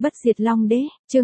Bất diệt Long Đế, chương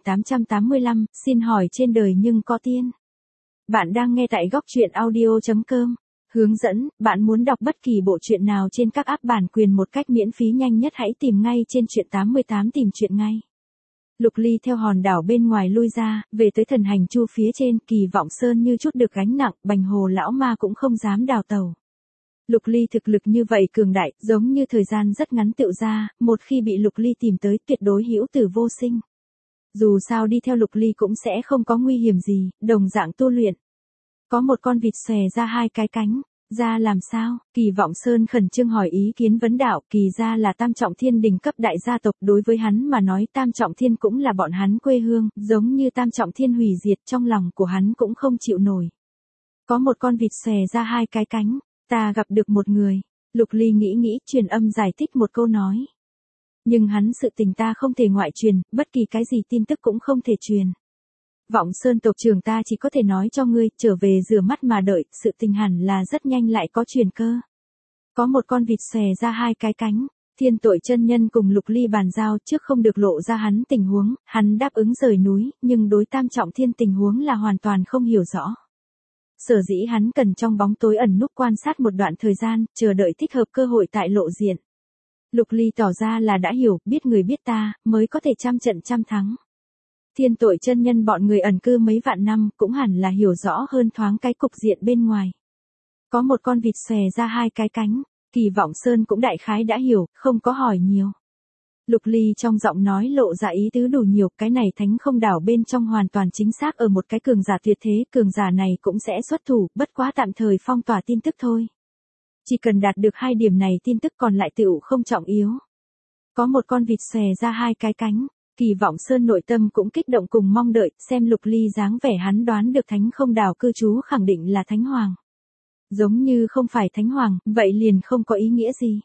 2885, xin hỏi trên đời nhưng có tiên. Bạn đang nghe tại góc truyện audio.com. Hướng dẫn, bạn muốn đọc bất kỳ bộ truyện nào trên các app bản quyền một cách miễn phí nhanh nhất hãy tìm ngay trên truyện 88 tìm truyện ngay. Lục Ly theo hòn đảo bên ngoài lui ra, về tới thần hành chu phía trên, Kỳ Vọng Sơn như chút được gánh nặng, Bành Hồ lão ma cũng không dám đào tàu. Lục Ly thực lực như vậy cường đại, giống như thời gian rất ngắn tựu ra, một khi bị Lục Ly tìm tới tuyệt đối hữu tử vô sinh. Dù sao đi theo Lục Ly cũng sẽ không có nguy hiểm gì, đồng dạng tu luyện. Có một con vịt xòe ra hai cái cánh, ra làm sao? Kỳ Vọng Sơn khẩn trương hỏi ý kiến vấn đạo, Kỳ gia là Tam Trọng Thiên đỉnh cấp đại gia tộc, đối với hắn mà nói Tam Trọng Thiên cũng là bọn hắn quê hương, giống như Tam Trọng Thiên hủy diệt trong lòng của hắn cũng không chịu nổi. Có một con vịt xòe ra hai cái cánh. Ta gặp được một người. Lục Ly nghĩ truyền âm giải thích một câu nói. Nhưng hắn sự tình ta không thể ngoại truyền, bất kỳ cái gì tin tức cũng không thể truyền. Vọng Sơn tộc trưởng ta chỉ có thể nói cho ngươi, trở về rửa mắt mà đợi, sự tình hẳn là rất nhanh lại có truyền cơ. Có một con vịt xòe ra hai cái cánh, Thiên Tội chân nhân cùng Lục Ly bàn giao trước không được lộ ra hắn tình huống, hắn đáp ứng rời núi, nhưng đối Tam Trọng Thiên tình huống là hoàn toàn không hiểu rõ. Sở dĩ hắn cần trong bóng tối ẩn núp quan sát một đoạn thời gian, chờ đợi thích hợp cơ hội tại lộ diện. Lục Ly tỏ ra là đã hiểu, biết người biết ta, mới có thể trăm trận trăm thắng. Thiên Tội chân nhân bọn người ẩn cư mấy vạn năm, cũng hẳn là hiểu rõ hơn thoáng cái cục diện bên ngoài. Có một con vịt xòe ra hai cái cánh, Kỳ Vọng Sơn cũng đại khái đã hiểu, không có hỏi nhiều. Lục Ly trong giọng nói lộ ra ý tứ đủ nhiều, cái này Thánh Không đảo bên trong hoàn toàn chính xác ở một cái cường giả tuyệt thế, cường giả này cũng sẽ xuất thủ, bất quá tạm thời phong tỏa tin tức thôi. Chỉ cần đạt được hai điểm này tin tức còn lại tựu không trọng yếu. Có một con vịt xòe ra hai cái cánh, Kỳ Vọng Sơn nội tâm cũng kích động cùng mong đợi, xem Lục Ly dáng vẻ hắn đoán được Thánh Không đảo cư trú khẳng định là Thánh Hoàng. Giống như không phải Thánh Hoàng, vậy liền không có ý nghĩa gì.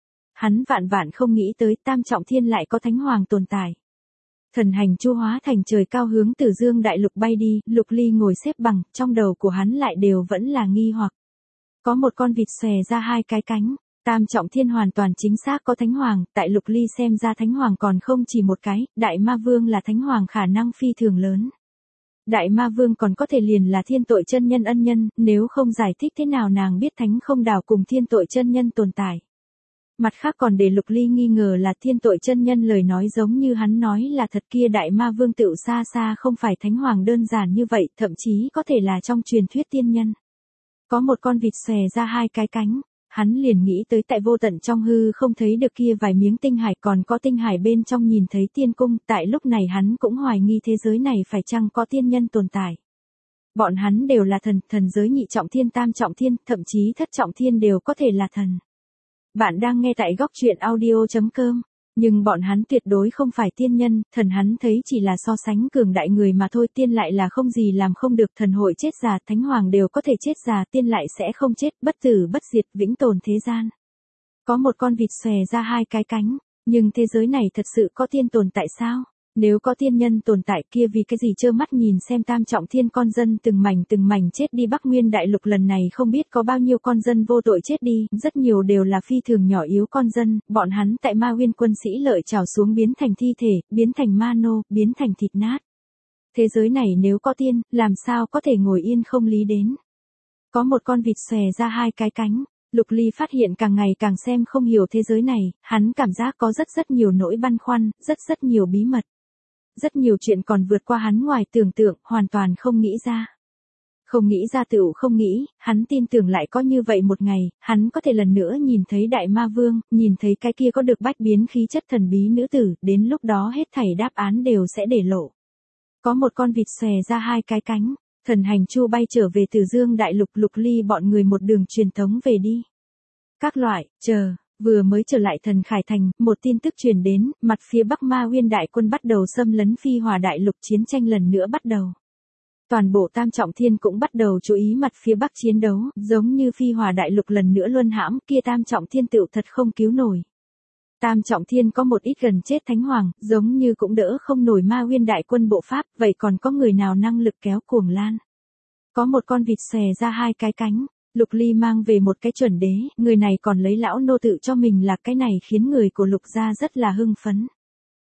Hắn vạn không nghĩ tới Tam Trọng Thiên lại có Thánh Hoàng tồn tại. Thần hành chu hóa thành trời cao hướng Tử Dương đại lục bay đi, Lục Ly ngồi xếp bằng, trong đầu của hắn lại đều vẫn là nghi hoặc. Có một con vịt xòe ra hai cái cánh, Tam Trọng Thiên hoàn toàn chính xác có Thánh Hoàng, tại Lục Ly xem ra Thánh Hoàng còn không chỉ một cái, Đại Ma Vương là Thánh Hoàng khả năng phi thường lớn. Đại Ma Vương còn có thể liền là Thiên Tội chân nhân ân nhân, nếu không giải thích thế nào nàng biết Thánh Không đảo cùng Thiên Tội chân nhân tồn tại. Mặt khác còn để Lục Ly nghi ngờ là Thiên Tội chân nhân lời nói giống như hắn nói là thật kia Đại Ma Vương tựu xa xa không phải Thánh Hoàng đơn giản như vậy, thậm chí có thể là trong truyền thuyết tiên nhân. Có một con vịt xòe ra hai cái cánh, hắn liền nghĩ tới tại vô tận trong hư không thấy được kia vài miếng tinh hải, còn có tinh hải bên trong nhìn thấy tiên cung, tại lúc này hắn cũng hoài nghi thế giới này phải chăng có tiên nhân tồn tại. Bọn hắn đều là thần giới nhị trọng thiên tam trọng thiên, thậm chí thất trọng thiên đều có thể là thần. Bạn đang nghe tại góc truyện audio.com, nhưng bọn hắn tuyệt đối không phải tiên nhân, thần hắn thấy chỉ là so sánh cường đại người mà thôi, tiên lại là không gì làm không được, thần hội chết già, Thánh Hoàng đều có thể chết già, tiên lại sẽ không chết, bất tử bất diệt, vĩnh tồn thế gian. Có một con vịt xòe ra hai cái cánh, nhưng thế giới này thật sự có tiên tồn tại sao? Nếu có tiên nhân tồn tại kia vì cái gì trơ mắt nhìn xem Tam Trọng Thiên con dân từng mảnh chết đi, Bắc Nguyên đại lục lần này không biết có bao nhiêu con dân vô tội chết đi, rất nhiều đều là phi thường nhỏ yếu con dân, bọn hắn tại Ma Nguyên quân sĩ lợi trào xuống biến thành thi thể, biến thành ma nô, biến thành thịt nát. Thế giới này nếu có tiên, làm sao có thể ngồi yên không lý đến. Có một con vịt xòe ra hai cái cánh, Lục Ly phát hiện càng ngày càng xem không hiểu thế giới này, hắn cảm giác có rất nhiều nỗi băn khoăn, rất nhiều bí mật. Rất nhiều chuyện còn vượt qua hắn ngoài tưởng tượng, hoàn toàn không nghĩ ra. Không nghĩ ra tựu không nghĩ, hắn tin tưởng lại có như vậy một ngày, hắn có thể lần nữa nhìn thấy Đại Ma Vương, nhìn thấy cái kia có được bách biến khí chất thần bí nữ tử, đến lúc đó hết thảy đáp án đều sẽ để lộ. Có một con vịt xòe ra hai cái cánh, thần hành chu bay trở về Tử Dương đại lục, Lục Ly bọn người một đường truyền tống về đi. Các loại, vừa mới trở lại Thần Khải Thành, một tin tức truyền đến, mặt phía Bắc Ma Nguyên đại quân bắt đầu xâm lấn Phi Hỏa đại lục, chiến tranh lần nữa bắt đầu. Toàn bộ Tam Trọng Thiên cũng bắt đầu chú ý mặt phía Bắc chiến đấu, giống như Phi Hỏa đại lục lần nữa luân hãm, kia Tam Trọng Thiên tựu thật không cứu nổi. Tam Trọng Thiên có một ít gần chết Thánh Hoàng, giống như cũng đỡ không nổi Ma Nguyên đại quân bộ pháp, vậy còn có người nào năng lực kéo Cuồng Lan? Có một con vịt xòe ra hai cái cánh. Lục Ly mang về một cái chuẩn đế, người này còn lấy lão nô tự cho mình là cái này khiến người của Lục gia rất là hưng phấn.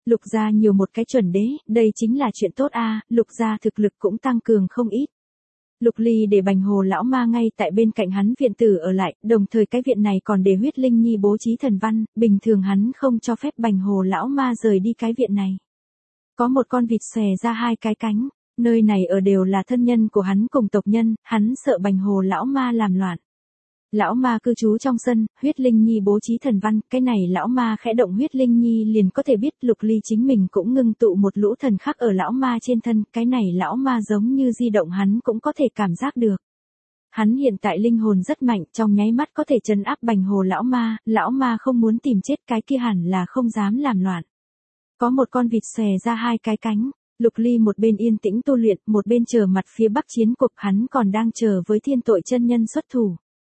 Lục gia nhiều một cái chuẩn đế, đây chính là chuyện tốt a, Lục gia thực lực cũng tăng cường không ít. Lục Ly để Bành Hồ lão ma ngay tại bên cạnh hắn viện tử ở lại, đồng thời cái viện này còn để Huyết Linh Nhi bố trí thần văn, bình thường hắn không cho phép Bành Hồ lão ma rời đi cái viện này. Có một con vịt xòe ra hai cái cánh, nơi này ở đều là thân nhân của hắn cùng tộc nhân, hắn sợ Bành Hồ lão ma làm loạn. Lão ma cư trú trong sân, Huyết Linh Nhi bố trí thần văn, cái này lão ma khẽ động Huyết Linh Nhi liền có thể biết Lục Ly chính mình cũng ngưng tụ một lũ thần khắc ở lão ma trên thân, cái này lão ma giống như di động hắn cũng có thể cảm giác được. Hắn hiện tại linh hồn rất mạnh, trong nháy mắt có thể trấn áp Bành Hồ lão ma không muốn tìm chết cái kia hẳn là không dám làm loạn. Có một con vịt xòe ra hai cái cánh, Lục Ly một bên yên tĩnh tu luyện, một bên chờ mặt phía bắc chiến cục, hắn còn đang chờ với Thiên Tội chân nhân xuất thủ.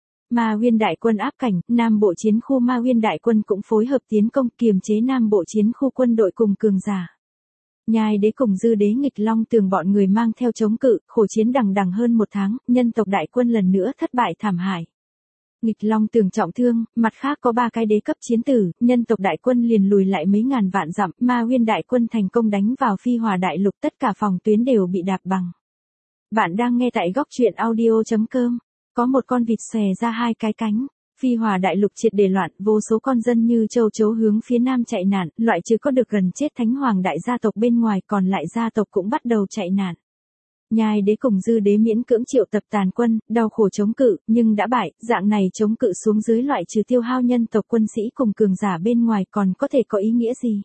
Ma Nguyên đại quân áp cảnh, Nam Bộ chiến khu Ma Nguyên đại quân cũng phối hợp tiến công kiềm chế Nam Bộ chiến khu quân đội cùng cường giả. Nhai đế cùng Dư đế Nghịch Long Tường bọn người mang theo chống cự, khổ chiến đằng đằng hơn một tháng, nhân tộc đại quân lần nữa thất bại thảm hại. Nghịch Long Tường trọng thương, mặt khác có 3 cái đế cấp chiến tử, nhân tộc đại quân liền lùi lại mấy ngàn vạn dặm, Ma Nguyên đại quân thành công đánh vào Phi Hòa đại lục, tất cả phòng tuyến đều bị đạp bằng. Bạn đang nghe tại góc truyện audio.com. Có một con vịt xòe ra hai cái cánh, Phi Hòa đại lục triệt để loạn, vô số con dân như châu chấu hướng phía nam chạy nạn, loại trừ có được gần chết Thánh Hoàng đại gia tộc bên ngoài, còn lại gia tộc cũng bắt đầu chạy nạn. Nhai đế cùng Dư đế miễn cưỡng triệu tập tàn quân, đau khổ chống cự, nhưng đã bại, dạng này chống cự xuống dưới loại trừ tiêu hao nhân tộc quân sĩ cùng cường giả bên ngoài còn có thể có ý nghĩa gì?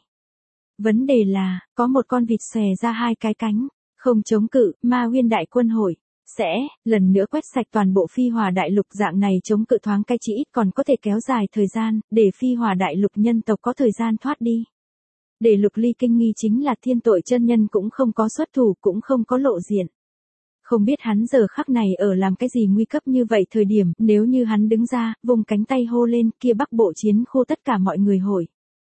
Vấn đề là, có một con vịt xòe ra hai cái cánh, không chống cự, Ma Nguyên đại quân hội sẽ lần nữa quét sạch toàn bộ Phi Hòa đại lục, dạng này chống cự thoáng cái chỉ ít còn có thể kéo dài thời gian, để Phi Hòa đại lục nhân tộc có thời gian thoát đi. Để Lục Ly kinh nghi chính là Thiên Tội chân nhân cũng không có xuất thủ, cũng không có lộ diện. Không biết hắn giờ khắc này ở làm cái gì nguy cấp như vậy thời điểm, nếu như hắn đứng ra, vùng cánh tay hô lên, kia Bắc Bộ chiến khu tất cả mọi người hội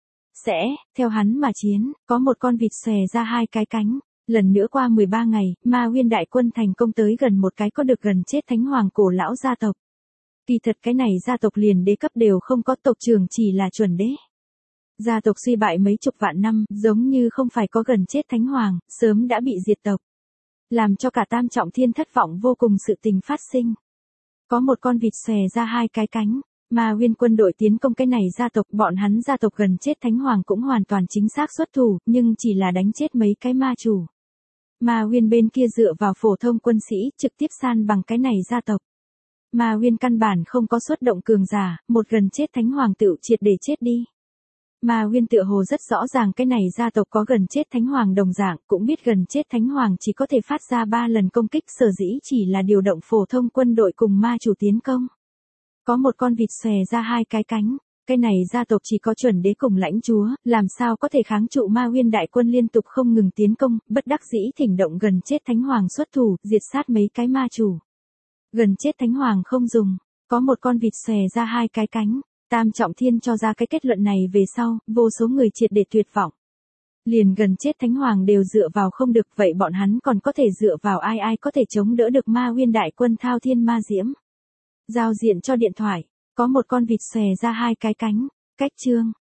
sẽ theo hắn mà chiến, có một con vịt xòe ra hai cái cánh. Lần nữa qua 13 ngày, Ma Nguyên đại quân thành công tới gần một cái có được gần chết Thánh Hoàng cổ lão gia tộc. Kỳ thật cái này gia tộc liền đế cấp đều không có, tộc trưởng chỉ là chuẩn đế. Gia tộc suy bại mấy chục vạn năm, giống như không phải có gần chết Thánh Hoàng, sớm đã bị diệt tộc. Làm cho cả Tam Trọng Thiên thất vọng vô cùng sự tình phát sinh. Có một con vịt xòe ra hai cái cánh, Ma Nguyên quân đội tiến công cái này gia tộc, bọn hắn gia tộc gần chết Thánh Hoàng cũng hoàn toàn chính xác xuất thủ, nhưng chỉ là đánh chết mấy cái ma chủ. Ma Nguyên bên kia dựa vào phổ thông quân sĩ, trực tiếp san bằng cái này gia tộc. Ma Nguyên căn bản không có xuất động cường giả, một gần chết Thánh Hoàng tựu triệt để chết đi. Ma Nguyên tựa hồ rất rõ ràng cái này gia tộc có gần chết Thánh Hoàng đồng dạng, cũng biết gần chết Thánh Hoàng chỉ có thể phát ra 3 lần công kích, sở dĩ chỉ là điều động phổ thông quân đội cùng ma chủ tiến công. Có một con vịt xòe ra hai cái cánh, cái này gia tộc chỉ có chuẩn đế cùng lãnh chúa, làm sao có thể kháng trụ Ma Nguyên đại quân liên tục không ngừng tiến công, bất đắc dĩ thỉnh động gần chết Thánh Hoàng xuất thủ, diệt sát mấy cái ma chủ. Gần chết Thánh Hoàng không dùng, có một con vịt xòe ra hai cái cánh, Tam Trọng Thiên cho ra cái kết luận này về sau, vô số người triệt để tuyệt vọng. Liền gần chết Thánh Hoàng đều dựa vào không được, vậy bọn hắn còn có thể dựa vào ai có thể chống đỡ được Ma Nguyên đại quân thao thiên ma diễm. Giao diện cho điện thoại, có một con vịt xòe ra hai cái cánh, cách chương.